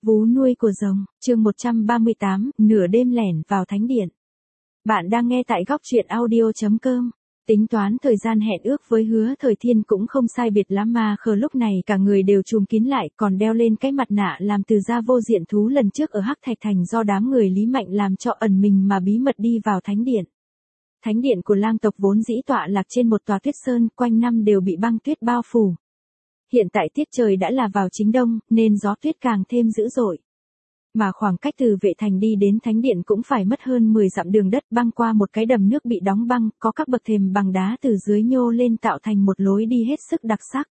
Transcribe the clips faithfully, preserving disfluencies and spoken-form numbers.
Vú nuôi của rồng, chương một trăm ba mươi tám, nửa đêm lẻn vào thánh điện. Bạn đang nghe tại góc truyện audio chấm com. Tính toán thời gian hẹn ước với Hứa Thời Thiên cũng không sai biệt lắm mà khờ lúc này cả người đều trùm kín lại còn đeo lên cái mặt nạ làm từ da vô diện thú lần trước ở Hắc Thạch Thành do đám người Lý Mạnh làm cho ẩn mình mà bí mật đi vào thánh điện. Thánh điện của lang tộc vốn dĩ tọa lạc trên một tòa tuyết sơn, quanh năm đều bị băng tuyết bao phủ. Hiện tại tiết trời đã là vào chính đông, nên gió tuyết càng thêm dữ dội. Mà khoảng cách từ Vệ Thành đi đến thánh điện cũng phải mất hơn mười dặm đường đất băng qua một cái đầm nước bị đóng băng, có các bậc thềm bằng đá từ dưới nhô lên tạo thành một lối đi hết sức đặc sắc.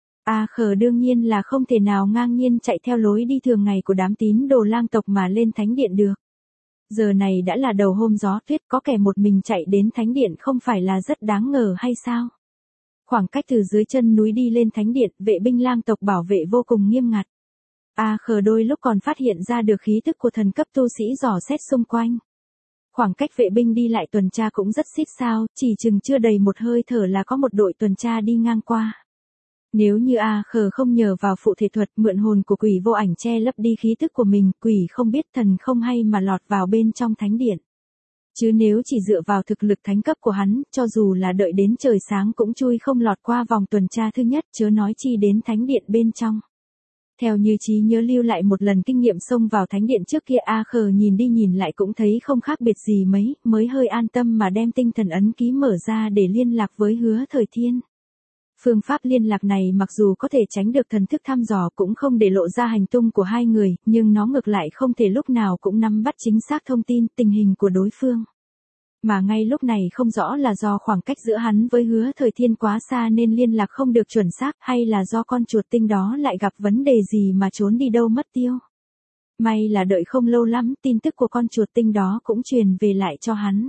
A Khờ đương nhiên là không thể nào ngang nhiên chạy theo lối đi thường ngày của đám tín đồ lang tộc mà lên thánh điện được. Giờ này đã là đầu hôm gió tuyết, có kẻ một mình chạy đến thánh điện không phải là rất đáng ngờ hay sao? Khoảng cách từ dưới chân núi đi lên thánh điện, vệ binh lang tộc bảo vệ vô cùng nghiêm ngặt. A Khờ đôi lúc còn phát hiện ra được khí tức của thần cấp tu sĩ dò xét xung quanh. Khoảng cách vệ binh đi lại tuần tra cũng rất xít sao, chỉ chừng chưa đầy một hơi thở là có một đội tuần tra đi ngang qua. Nếu như A Khờ không nhờ vào phụ thể thuật mượn hồn của quỷ vô ảnh che lấp đi khí tức của mình, quỷ không biết thần không hay mà lọt vào bên trong thánh điện. Chứ nếu chỉ dựa vào thực lực thánh cấp của hắn, cho dù là đợi đến trời sáng cũng chui không lọt qua vòng tuần tra thứ nhất, chớ nói chi đến thánh điện bên trong. Theo như trí nhớ lưu lại một lần kinh nghiệm xông vào thánh điện trước kia, A Khờ nhìn đi nhìn lại cũng thấy không khác biệt gì mấy, mới hơi an tâm mà đem tinh thần ấn ký mở ra để liên lạc với Hứa Thời Thiên. Phương pháp liên lạc này mặc dù có thể tránh được thần thức thăm dò cũng không để lộ ra hành tung của hai người, nhưng nó ngược lại không thể lúc nào cũng nắm bắt chính xác thông tin, tình hình của đối phương. Mà ngay lúc này không rõ là do khoảng cách giữa hắn với Hứa Thời Thiên quá xa nên liên lạc không được chuẩn xác, hay là do con chuột tinh đó lại gặp vấn đề gì mà trốn đi đâu mất tiêu. May là đợi không lâu lắm, tin tức của con chuột tinh đó cũng truyền về lại cho hắn.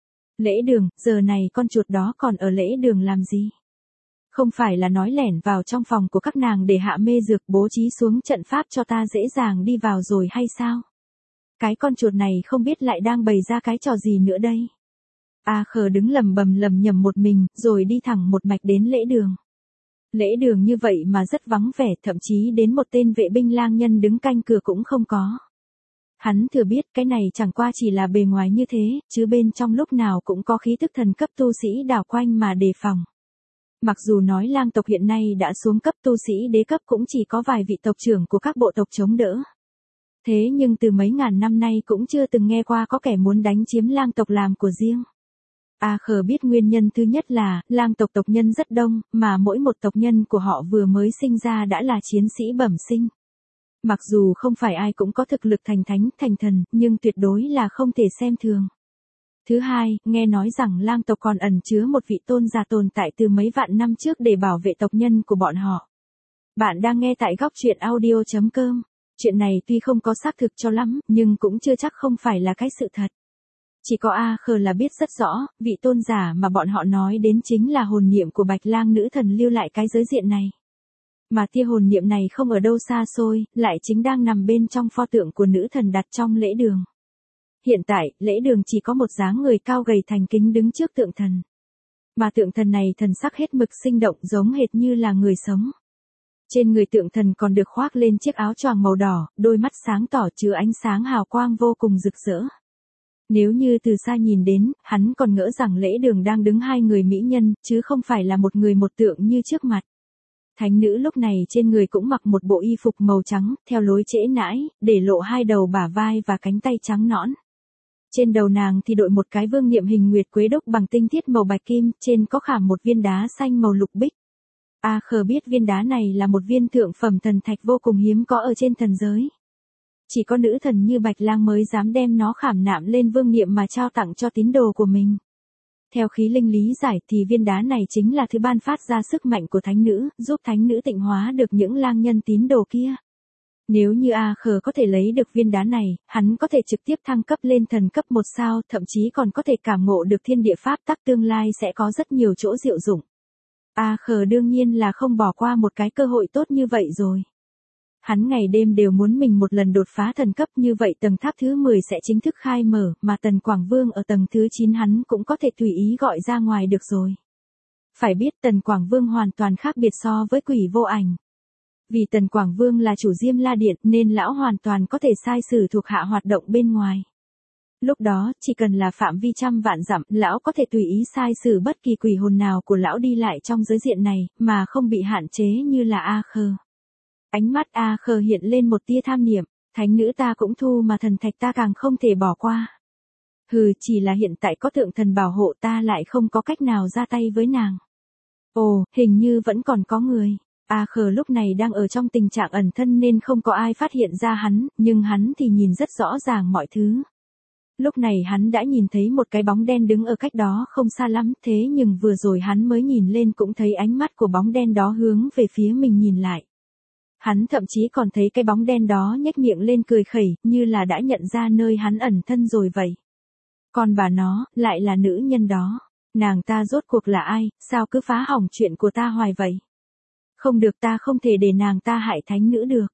Lễ đường, giờ này con chuột đó còn ở lễ đường làm gì? Không phải là nói lẻn vào trong phòng của các nàng để hạ mê dược bố trí xuống trận pháp cho ta dễ dàng đi vào rồi hay sao? Cái con chuột này không biết lại đang bày ra cái trò gì nữa đây? A Khờ đứng lầm bầm lầm nhầm một mình, rồi đi thẳng một mạch đến lễ đường. Lễ đường như vậy mà rất vắng vẻ, thậm chí đến một tên vệ binh lang nhân đứng canh cửa cũng không có. Hắn thừa biết cái này chẳng qua chỉ là bề ngoài như thế, chứ bên trong lúc nào cũng có khí tức thần cấp tu sĩ đảo quanh mà đề phòng. Mặc dù nói lang tộc hiện nay đã xuống cấp tu sĩ đế cấp cũng chỉ có vài vị tộc trưởng của các bộ tộc chống đỡ. Thế nhưng từ mấy ngàn năm nay cũng chưa từng nghe qua có kẻ muốn đánh chiếm lang tộc làm của riêng. A Khờ biết nguyên nhân thứ nhất là, lang tộc tộc nhân rất đông, mà mỗi một tộc nhân của họ vừa mới sinh ra đã là chiến sĩ bẩm sinh. Mặc dù không phải ai cũng có thực lực thành thánh, thành thần, nhưng tuyệt đối là không thể xem thường. Thứ hai, nghe nói rằng lang tộc còn ẩn chứa một vị tôn giả tồn tại từ mấy vạn năm trước để bảo vệ tộc nhân của bọn họ. Bạn đang nghe tại góc truyện audio chấm com. Chuyện này tuy không có xác thực cho lắm, nhưng cũng chưa chắc không phải là cái sự thật. Chỉ có A Khờ là biết rất rõ, vị tôn giả mà bọn họ nói đến chính là hồn niệm của Bạch Lang nữ thần lưu lại cái giới diện này. Mà tia hồn niệm này không ở đâu xa xôi, lại chính đang nằm bên trong pho tượng của nữ thần đặt trong lễ đường. Hiện tại, lễ đường chỉ có một dáng người cao gầy thành kính đứng trước tượng thần. Mà tượng thần này thần sắc hết mực sinh động giống hệt như là người sống. Trên người tượng thần còn được khoác lên chiếc áo choàng màu đỏ, đôi mắt sáng tỏ chứa ánh sáng hào quang vô cùng rực rỡ. Nếu như từ xa nhìn đến, hắn còn ngỡ rằng lễ đường đang đứng hai người mỹ nhân, chứ không phải là một người một tượng như trước mặt. Thánh nữ lúc này trên người cũng mặc một bộ y phục màu trắng, theo lối trễ nãi, để lộ hai đầu bả vai và cánh tay trắng nõn. Trên đầu nàng thì đội một cái vương niệm hình nguyệt quế đúc bằng tinh thiết màu bạch kim, trên có khảm một viên đá xanh màu lục bích. A Khờ biết viên đá này là một viên thượng phẩm thần thạch vô cùng hiếm có ở trên thần giới. Chỉ có nữ thần như Bạch Lang mới dám đem nó khảm nạm lên vương niệm mà trao tặng cho tín đồ của mình. Theo khí linh lý giải thì viên đá này chính là thứ ban phát ra sức mạnh của thánh nữ, giúp thánh nữ tịnh hóa được những lang nhân tín đồ kia. Nếu như A Khờ có thể lấy được viên đá này, hắn có thể trực tiếp thăng cấp lên thần cấp một sao, thậm chí còn có thể cảm ngộ được thiên địa pháp tắc tương lai sẽ có rất nhiều chỗ diệu dụng. A Khờ đương nhiên là không bỏ qua một cái cơ hội tốt như vậy rồi. Hắn ngày đêm đều muốn mình một lần đột phá thần cấp, như vậy tầng tháp thứ mười sẽ chính thức khai mở, mà Tần Quảng Vương ở tầng thứ chín hắn cũng có thể tùy ý gọi ra ngoài được rồi. Phải biết Tần Quảng Vương hoàn toàn khác biệt so với quỷ vô ảnh. Vì Tần Quảng Vương là chủ Diêm La Điện nên lão hoàn toàn có thể sai sử thuộc hạ hoạt động bên ngoài. Lúc đó, chỉ cần là phạm vi trăm vạn dặm, lão có thể tùy ý sai sử bất kỳ quỷ hồn nào của lão đi lại trong giới diện này, mà không bị hạn chế như là A Khờ. Ánh mắt A Khờ hiện lên một tia tham niệm, thánh nữ ta cũng thu mà thần thạch ta càng không thể bỏ qua. Hừ, chỉ là hiện tại có tượng thần bảo hộ ta lại không có cách nào ra tay với nàng. Ồ, hình như vẫn còn có người. A Khờ lúc này đang ở trong tình trạng ẩn thân nên không có ai phát hiện ra hắn, nhưng hắn thì nhìn rất rõ ràng mọi thứ. Lúc này hắn đã nhìn thấy một cái bóng đen đứng ở cách đó không xa lắm, thế nhưng vừa rồi hắn mới nhìn lên cũng thấy ánh mắt của bóng đen đó hướng về phía mình nhìn lại. Hắn thậm chí còn thấy cái bóng đen đó nhếch miệng lên cười khẩy, như là đã nhận ra nơi hắn ẩn thân rồi vậy. Còn bà nó, lại là nữ nhân đó. Nàng ta rốt cuộc là ai, sao cứ phá hỏng chuyện của ta hoài vậy? Không được, ta không thể để nàng ta hại thánh nữ được.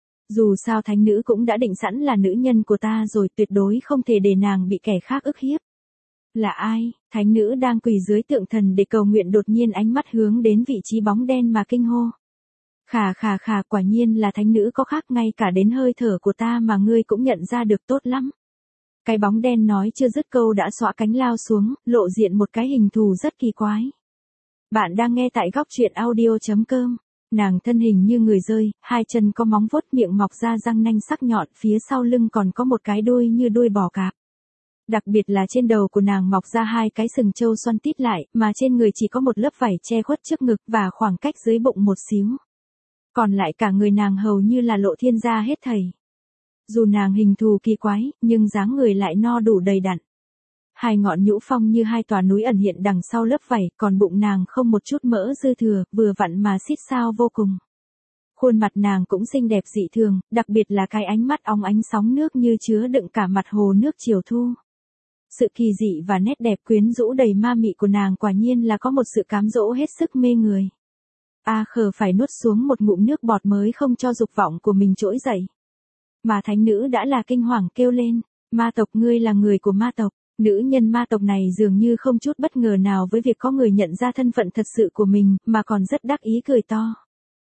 Dù sao thánh nữ cũng đã định sẵn là nữ nhân của ta rồi, tuyệt đối không thể để nàng bị kẻ khác ức hiếp. Là ai? Thánh nữ đang quỳ dưới tượng thần để cầu nguyện đột nhiên ánh mắt hướng đến vị trí bóng đen mà kinh hô. Khà khà khà, quả nhiên là thánh nữ có khác, ngay cả đến hơi thở của ta mà ngươi cũng nhận ra được, tốt lắm. Cái bóng đen nói chưa dứt câu đã xõa cánh lao xuống, lộ diện một cái hình thù rất kỳ quái. Bạn đang nghe tại góc truyện audio chấm com. Nàng thân hình như người rơi, hai chân có móng vuốt, miệng mọc ra răng nanh sắc nhọn, phía sau lưng còn có một cái đuôi như đuôi bò cạp. Đặc biệt là trên đầu của nàng mọc ra hai cái sừng trâu xoăn tít lại, mà trên người chỉ có một lớp vảy che khuất trước ngực và khoảng cách dưới bụng một xíu. Còn lại cả người nàng hầu như là lộ thiên ra hết thảy. Dù nàng hình thù kỳ quái, nhưng dáng người lại no đủ đầy đặn. Hai ngọn nhũ phong như hai tòa núi ẩn hiện đằng sau lớp vảy, còn bụng nàng không một chút mỡ dư thừa, vừa vặn mà xít sao vô cùng. Khuôn mặt nàng cũng xinh đẹp dị thường, đặc biệt là cái ánh mắt óng ánh sóng nước như chứa đựng cả mặt hồ nước chiều thu. Sự kỳ dị và nét đẹp quyến rũ đầy ma mị của nàng quả nhiên là có một sự cám dỗ hết sức mê người. A Khờ phải nuốt xuống một ngụm nước bọt mới không cho dục vọng của mình trỗi dậy. Mà thánh nữ đã là kinh hoàng kêu lên, ma tộc, ngươi là người của ma tộc. Nữ nhân ma tộc này dường như không chút bất ngờ nào với việc có người nhận ra thân phận thật sự của mình, mà còn rất đắc ý cười to.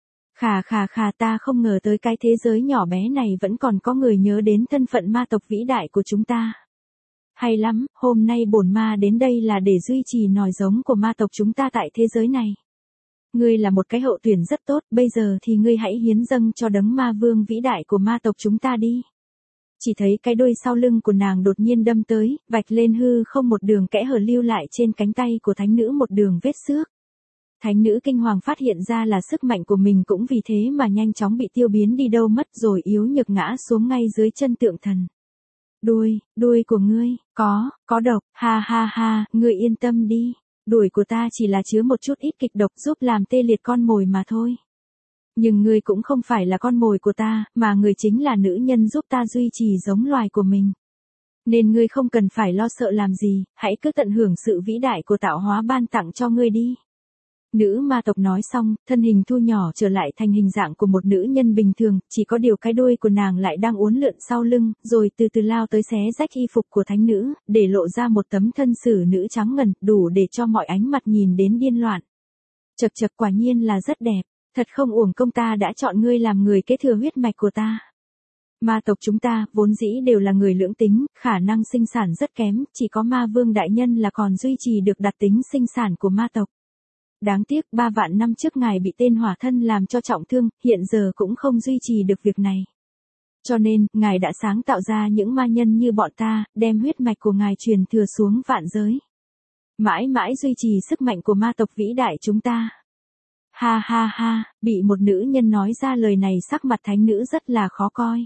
Khà khà khà, ta không ngờ tới cái thế giới nhỏ bé này vẫn còn có người nhớ đến thân phận ma tộc vĩ đại của chúng ta. Hay lắm, hôm nay bổn ma đến đây là để duy trì nòi giống của ma tộc chúng ta tại thế giới này. Ngươi là một cái hậu tuyển rất tốt, bây giờ thì ngươi hãy hiến dâng cho đấng ma vương vĩ đại của ma tộc chúng ta đi. Chỉ thấy cái đuôi sau lưng của nàng đột nhiên đâm tới, vạch lên hư không một đường kẽ hở, lưu lại trên cánh tay của thánh nữ một đường vết xước. Thánh nữ kinh hoàng phát hiện ra là sức mạnh của mình cũng vì thế mà nhanh chóng bị tiêu biến đi đâu mất rồi, yếu nhược ngã xuống ngay dưới chân tượng thần. Đuôi, đuôi của ngươi, có, có độc, ha ha ha, ngươi yên tâm đi, đuôi của ta chỉ là chứa một chút ít kịch độc giúp làm tê liệt con mồi mà thôi. Nhưng ngươi cũng không phải là con mồi của ta, mà ngươi chính là nữ nhân giúp ta duy trì giống loài của mình. Nên ngươi không cần phải lo sợ làm gì, hãy cứ tận hưởng sự vĩ đại của tạo hóa ban tặng cho ngươi đi. Nữ ma tộc nói xong, thân hình thu nhỏ trở lại thành hình dạng của một nữ nhân bình thường, chỉ có điều cái đuôi của nàng lại đang uốn lượn sau lưng, rồi từ từ lao tới xé rách y phục của thánh nữ, để lộ ra một tấm thân xử nữ trắng ngần, đủ để cho mọi ánh mặt nhìn đến điên loạn. Chật chật, quả nhiên là rất đẹp. Thật không uổng công ta đã chọn ngươi làm người kế thừa huyết mạch của ta. Ma tộc chúng ta, vốn dĩ đều là người lưỡng tính, khả năng sinh sản rất kém, chỉ có ma vương đại nhân là còn duy trì được đặc tính sinh sản của ma tộc. Đáng tiếc, ba vạn năm trước ngài bị tên hỏa thân làm cho trọng thương, hiện giờ cũng không duy trì được việc này. Cho nên, ngài đã sáng tạo ra những ma nhân như bọn ta, đem huyết mạch của ngài truyền thừa xuống vạn giới. Mãi mãi duy trì sức mạnh của ma tộc vĩ đại chúng ta. Ha ha ha, bị một nữ nhân nói ra lời này sắc mặt thánh nữ rất là khó coi.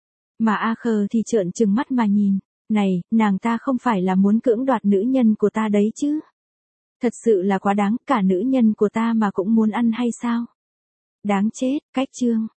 Mà A Khờ thì trợn trừng mắt mà nhìn, này, nàng ta không phải là muốn cưỡng đoạt nữ nhân của ta đấy chứ? Thật sự là quá đáng, cả nữ nhân của ta mà cũng muốn ăn hay sao? Đáng chết, cách chương.